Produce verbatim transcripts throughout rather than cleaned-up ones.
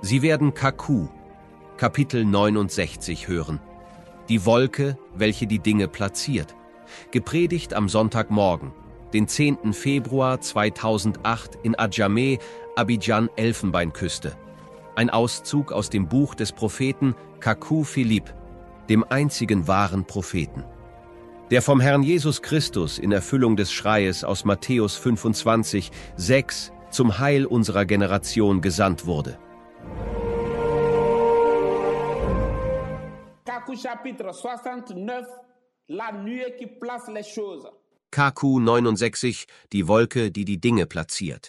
Sie werden Kaku, Kapitel neunundsechzig hören. Die Wolke, welche die Dinge platziert. Gepredigt am Sonntagmorgen, den zehnten Februar zweitausendacht in Adjamé, Abidjan, Elfenbeinküste. Ein Auszug aus dem Buch des Propheten Kaku Philipp, dem einzigen wahren Propheten, der vom Herrn Jesus Christus in Erfüllung des Schreies aus Matthäus fünfundzwanzig, sechs zum Heil unserer Generation gesandt wurde. Kaku chapitre soixante-neuf, la nuée qui place les choses. Kaku neunundsechzig, die Wolke, die die Dinge platziert.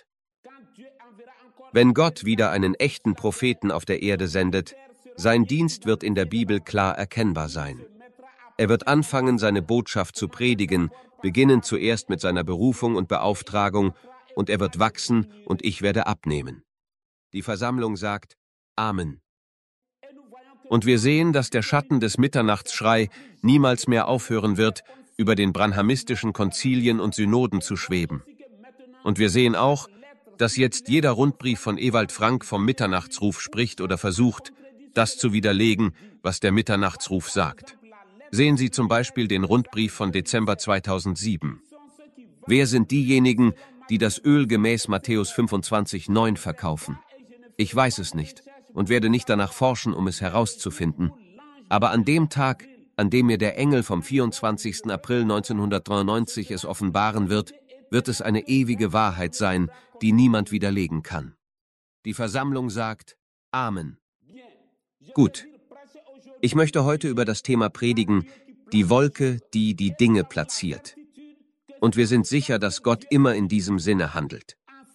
Wenn Gott wieder einen echten Propheten auf der Erde sendet, sein Dienst wird in der Bibel klar erkennbar sein. Er wird anfangen, seine Botschaft zu predigen, beginnend zuerst mit seiner Berufung und Beauftragung, und er wird wachsen und ich werde abnehmen. Die Versammlung sagt Amen. Und wir sehen, dass der Schatten des Mitternachtsschrei niemals mehr aufhören wird, über den branhamistischen Konzilien und Synoden zu schweben. Und wir sehen auch, dass jetzt jeder Rundbrief von Ewald Frank vom Mitternachtsruf spricht oder versucht, das zu widerlegen, was der Mitternachtsruf sagt. Sehen Sie zum Beispiel den Rundbrief von Dezember zweitausendsieben. Wer sind diejenigen, die das Öl gemäß Matthäus fünfundzwanzig, neun verkaufen? Ich weiß es nicht und werde nicht danach forschen, um es herauszufinden. Aber an dem Tag, an dem mir der Engel vom vierundzwanzigsten April neunzehnhundertdreiundneunzig es offenbaren wird, wird es eine ewige Wahrheit sein, die niemand widerlegen kann. Die Versammlung sagt Amen. Gut. Ich möchte heute über das Thema predigen, die Wolke, die die Dinge platziert. Und wir sind sicher, dass Gott immer in diesem Sinne handelt.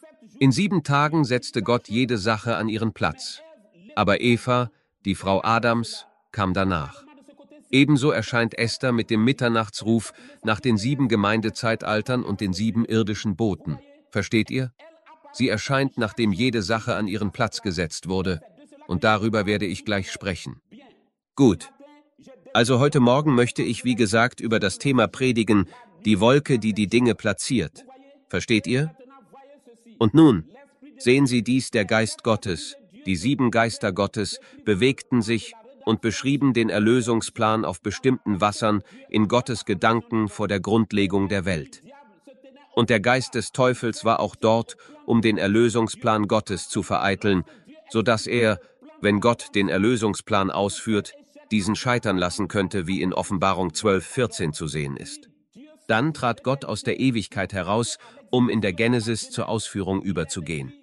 In sieben Tagen setzte Gott jede Sache an ihren Platz. Aber Eva, die Frau Adams, kam danach. Ebenso erscheint Esther mit dem Mitternachtsruf nach den sieben Gemeindezeitaltern und den sieben irdischen Boten. Versteht ihr? Sie erscheint, nachdem jede Sache an ihren Platz gesetzt wurde. Und darüber werde ich gleich sprechen. Gut. Also heute Morgen möchte ich, wie gesagt, über das Thema predigen, die Wolke, die die Dinge platziert. Versteht ihr? Und nun, sehen Sie dies, der Geist Gottes, die sieben Geister Gottes, bewegten sich und beschrieben den Erlösungsplan auf bestimmten Wassern in Gottes Gedanken vor der Grundlegung der Welt. Und der Geist des Teufels war auch dort, um den Erlösungsplan Gottes zu vereiteln, so dass er, wenn Gott den Erlösungsplan ausführt, diesen scheitern lassen könnte, wie in Offenbarung zwölf, vierzehn zu sehen ist. Dann trat Gott aus der Ewigkeit heraus, um in der Genesis zur Ausführung überzugehen.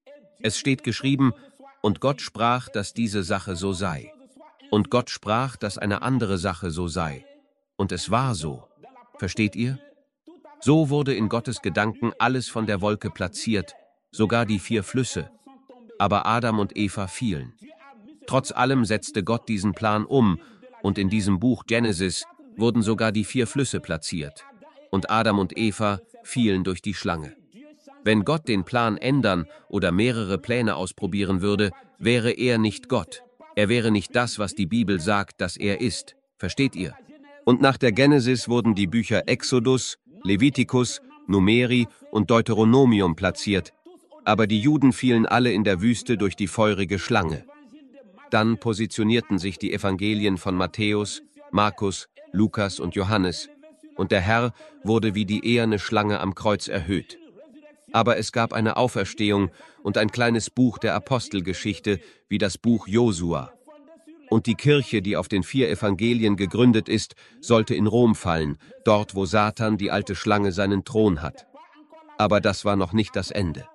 Es steht geschrieben, und Gott sprach, dass diese Sache so sei. Und Gott sprach, dass eine andere Sache so sei. Und es war so. Versteht ihr? So wurde in Gottes Gedanken alles von der Wolke platziert, sogar die vier Flüsse. Aber Adam und Eva fielen. Trotz allem setzte Gott diesen Plan um, und in diesem Buch Genesis wurden sogar die vier Flüsse platziert. Und Adam und Eva fielen durch die Schlange. Wenn Gott den Plan ändern oder mehrere Pläne ausprobieren würde, wäre er nicht Gott. Er wäre nicht das, was die Bibel sagt, dass er ist. Versteht ihr? Und nach der Genesis wurden die Bücher Exodus, Levitikus, Numeri und Deuteronomium platziert, aber die Juden fielen alle in der Wüste durch die feurige Schlange. Dann positionierten sich die Evangelien von Matthäus, Markus, Lukas und Johannes, und der Herr wurde wie die eherne Schlange am Kreuz erhöht. Aber es gab eine Auferstehung und ein kleines Buch der Apostelgeschichte, wie das Buch Josua. Und die Kirche, die auf den vier Evangelien gegründet ist, sollte in Rom fallen, dort, wo Satan, die alte Schlange, seinen Thron hat. Aber das war noch nicht das Ende.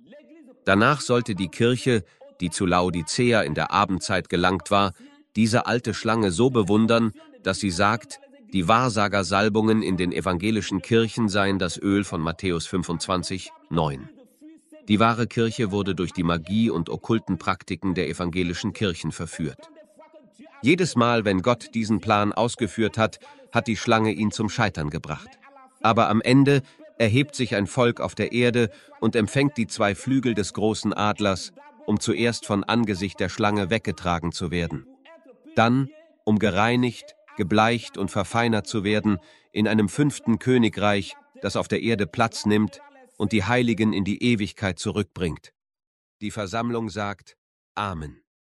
Danach sollte die Kirche, die zu Laodicea in der Abendzeit gelangt war, diese alte Schlange so bewundern, dass sie sagt, die Wahrsagersalbungen in den evangelischen Kirchen seien das Öl von Matthäus fünfundzwanzig, neun. Die wahre Kirche wurde durch die Magie und okkulten Praktiken der evangelischen Kirchen verführt. Jedes Mal, wenn Gott diesen Plan ausgeführt hat, hat die Schlange ihn zum Scheitern gebracht. Aber am Ende erhebt sich ein Volk auf der Erde und empfängt die zwei Flügel des großen Adlers, um zuerst von Angesicht der Schlange weggetragen zu werden. Dann, um gereinigt, gebleicht und verfeinert zu werden, in einem fünften Königreich, das auf der Erde Platz nimmt und die Heiligen in die Ewigkeit zurückbringt. Die Versammlung sagt Amen.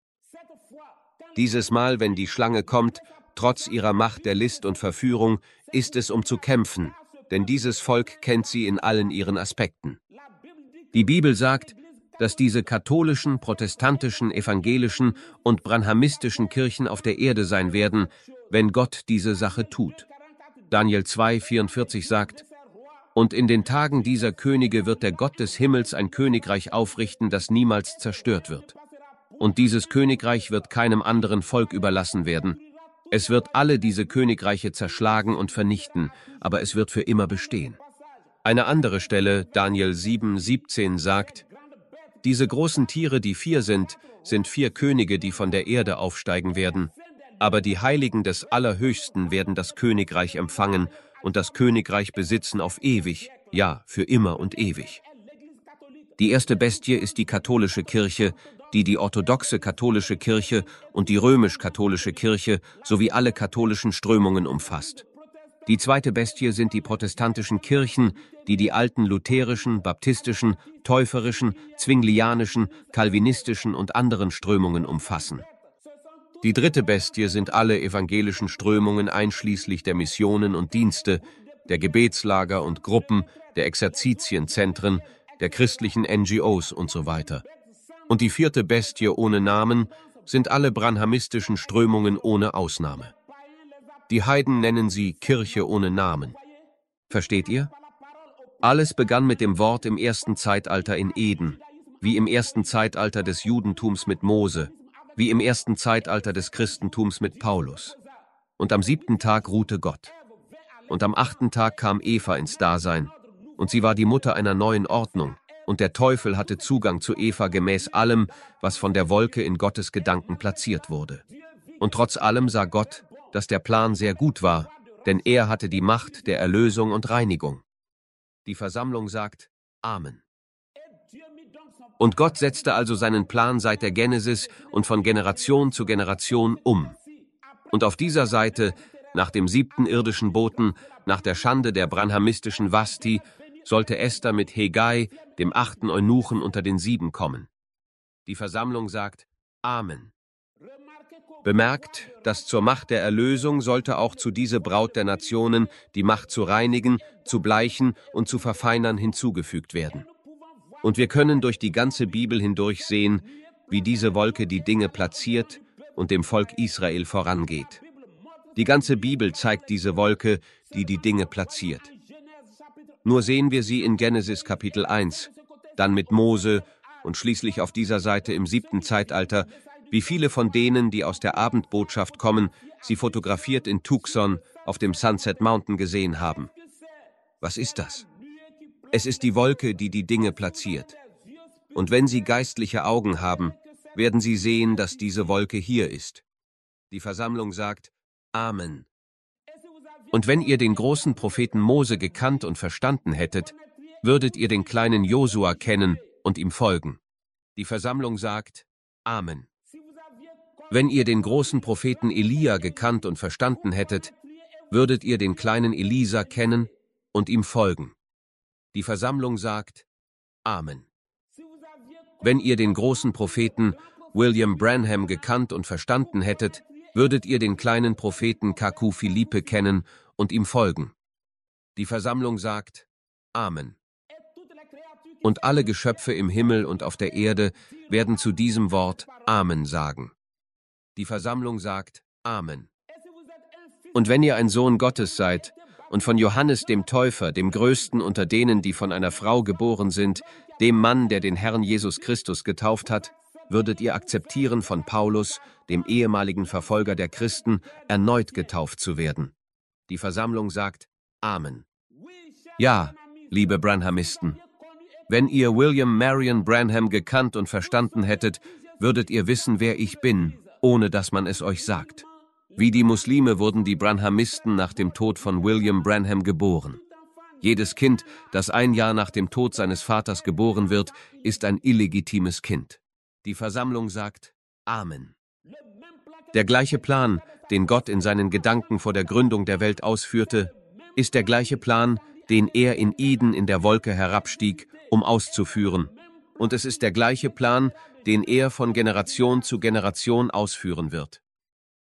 Dieses Mal, wenn die Schlange kommt, trotz ihrer Macht der List und Verführung, ist es, um zu kämpfen, denn dieses Volk kennt sie in allen ihren Aspekten. Die Bibel sagt, dass diese katholischen, protestantischen, evangelischen und branhamistischen Kirchen auf der Erde sein werden, wenn Gott diese Sache tut. Daniel zwei, vierundvierzig sagt, und in den Tagen dieser Könige wird der Gott des Himmels ein Königreich aufrichten, das niemals zerstört wird. Und dieses Königreich wird keinem anderen Volk überlassen werden. Es wird alle diese Königreiche zerschlagen und vernichten, aber es wird für immer bestehen. Eine andere Stelle, Daniel sieben, siebzehn, sagt, diese großen Tiere, die vier sind, sind vier Könige, die von der Erde aufsteigen werden. Aber die Heiligen des Allerhöchsten werden das Königreich empfangen und das Königreich besitzen auf ewig, ja, für immer und ewig. Die erste Bestie ist die katholische Kirche, die die orthodoxe katholische Kirche und die römisch-katholische Kirche sowie alle katholischen Strömungen umfasst. Die zweite Bestie sind die protestantischen Kirchen, die die alten lutherischen, baptistischen, täuferischen, zwinglianischen, calvinistischen und anderen Strömungen umfassen. Die dritte Bestie sind alle evangelischen Strömungen einschließlich der Missionen und Dienste, der Gebetslager und Gruppen, der Exerzitienzentren, der christlichen N G Os und so weiter. Und die vierte Bestie ohne Namen sind alle branhamistischen Strömungen ohne Ausnahme. Die Heiden nennen sie Kirche ohne Namen. Versteht ihr? Alles begann mit dem Wort im ersten Zeitalter in Eden, wie im ersten Zeitalter des Judentums mit Mose, wie im ersten Zeitalter des Christentums mit Paulus. Und am siebten Tag ruhte Gott. Und am achten Tag kam Eva ins Dasein, und sie war die Mutter einer neuen Ordnung, und der Teufel hatte Zugang zu Eva gemäß allem, was von der Wolke in Gottes Gedanken platziert wurde. Und trotz allem sah Gott, dass der Plan sehr gut war, denn er hatte die Macht der Erlösung und Reinigung. Die Versammlung sagt Amen. Und Gott setzte also seinen Plan seit der Genesis und von Generation zu Generation um. Und auf dieser Seite, nach dem siebten irdischen Boten, nach der Schande der branhamistischen Vasti, sollte Esther mit Hegai, dem achten Eunuchen unter den sieben, kommen. Die Versammlung sagt Amen. Bemerkt, dass zur Macht der Erlösung sollte auch zu diese Braut der Nationen die Macht zu reinigen, zu bleichen und zu verfeinern hinzugefügt werden. Und wir können durch die ganze Bibel hindurch sehen, wie diese Wolke die Dinge platziert und dem Volk Israel vorangeht. Die ganze Bibel zeigt diese Wolke, die die Dinge platziert. Nur sehen wir sie in Genesis Kapitel eins, dann mit Mose und schließlich auf dieser Seite im siebten Zeitalter, wie viele von denen, die aus der Abendbotschaft kommen, sie fotografiert in Tucson auf dem Sunset Mountain gesehen haben. Was ist das? Es ist die Wolke, die die Dinge platziert. Und wenn Sie geistliche Augen haben, werden Sie sehen, dass diese Wolke hier ist. Die Versammlung sagt Amen. Und wenn ihr den großen Propheten Mose gekannt und verstanden hättet, würdet ihr den kleinen Josua kennen und ihm folgen. Die Versammlung sagt Amen. Wenn ihr den großen Propheten Elia gekannt und verstanden hättet, würdet ihr den kleinen Elisa kennen und ihm folgen. Die Versammlung sagt Amen. Wenn ihr den großen Propheten William Branham gekannt und verstanden hättet, würdet ihr den kleinen Propheten Kaku Philippe kennen und ihm folgen. Die Versammlung sagt Amen. Und alle Geschöpfe im Himmel und auf der Erde werden zu diesem Wort Amen sagen. Die Versammlung sagt Amen. Und wenn ihr ein Sohn Gottes seid und von Johannes dem Täufer, dem Größten unter denen, die von einer Frau geboren sind, dem Mann, der den Herrn Jesus Christus getauft hat, würdet ihr akzeptieren, von Paulus, dem ehemaligen Verfolger der Christen, erneut getauft zu werden. Die Versammlung sagt Amen. Ja, liebe Branhamisten, wenn ihr William Marion Branham gekannt und verstanden hättet, würdet ihr wissen, wer ich bin, ohne dass man es euch sagt. Wie die Muslime wurden die Branhamisten nach dem Tod von William Branham geboren. Jedes Kind, das ein Jahr nach dem Tod seines Vaters geboren wird, ist ein illegitimes Kind. Die Versammlung sagt Amen. Der gleiche Plan, den Gott in seinen Gedanken vor der Gründung der Welt ausführte, ist der gleiche Plan, den er in Eden in der Wolke herabstieg, um auszuführen. Und es ist der gleiche Plan, den er von Generation zu Generation ausführen wird.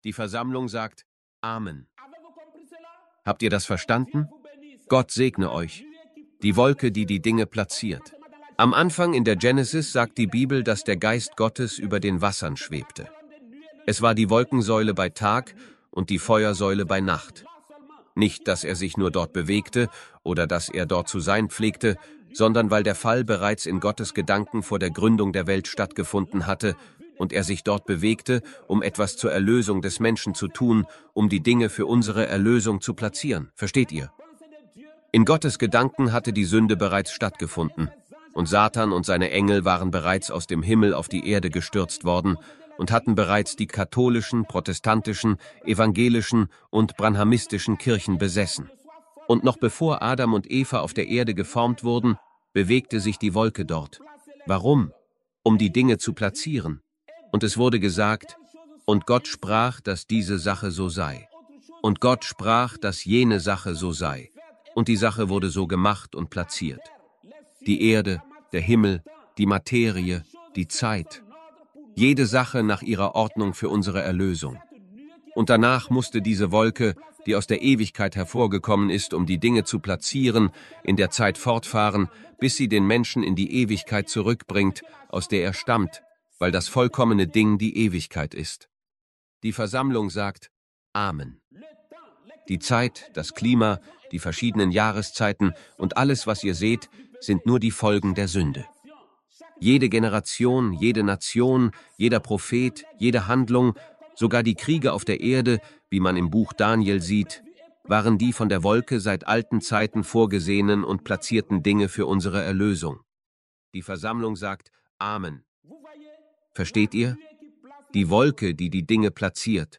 Die Versammlung sagt Amen. Habt ihr das verstanden? Gott segne euch. Die Wolke, die die Dinge platziert. Am Anfang in der Genesis sagt die Bibel, dass der Geist Gottes über den Wassern schwebte. Es war die Wolkensäule bei Tag und die Feuersäule bei Nacht. Nicht, dass er sich nur dort bewegte oder dass er dort zu sein pflegte, sondern weil der Fall bereits in Gottes Gedanken vor der Gründung der Welt stattgefunden hatte und er sich dort bewegte, um etwas zur Erlösung des Menschen zu tun, um die Dinge für unsere Erlösung zu platzieren. Versteht ihr? In Gottes Gedanken hatte die Sünde bereits stattgefunden und Satan und seine Engel waren bereits aus dem Himmel auf die Erde gestürzt worden und hatten bereits die katholischen, protestantischen, evangelischen und branhamistischen Kirchen besessen. Und noch bevor Adam und Eva auf der Erde geformt wurden, bewegte sich die Wolke dort. Warum? Um die Dinge zu platzieren. Und es wurde gesagt, und Gott sprach, dass diese Sache so sei. Und Gott sprach, dass jene Sache so sei. Und die Sache wurde so gemacht und platziert. Die Erde, der Himmel, die Materie, die Zeit. Jede Sache nach ihrer Ordnung für unsere Erlösung. Und danach musste diese Wolke, die aus der Ewigkeit hervorgekommen ist, um die Dinge zu platzieren, in der Zeit fortfahren, bis sie den Menschen in die Ewigkeit zurückbringt, aus der er stammt, weil das vollkommene Ding die Ewigkeit ist. Die Versammlung sagt Amen. Die Zeit, das Klima, die verschiedenen Jahreszeiten und alles, was ihr seht, sind nur die Folgen der Sünde. Jede Generation, jede Nation, jeder Prophet, jede Handlung, sogar die Kriege auf der Erde, wie man im Buch Daniel sieht, waren die von der Wolke seit alten Zeiten vorgesehenen und platzierten Dinge für unsere Erlösung. Die Versammlung sagt Amen. Versteht ihr? Die Wolke, die die Dinge platziert.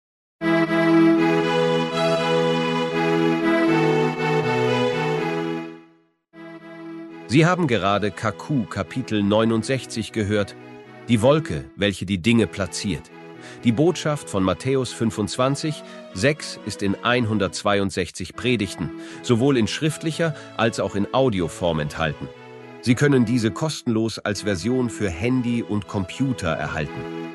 Sie haben gerade K Q Kapitel neunundsechzig gehört, die Wolke, welche die Dinge platziert. Die Botschaft von Matthäus fünfundzwanzig, sechs ist in hundertzweiundsechzig Predigten, sowohl in schriftlicher als auch in Audioform enthalten. Sie können diese kostenlos als Version für Handy und Computer erhalten.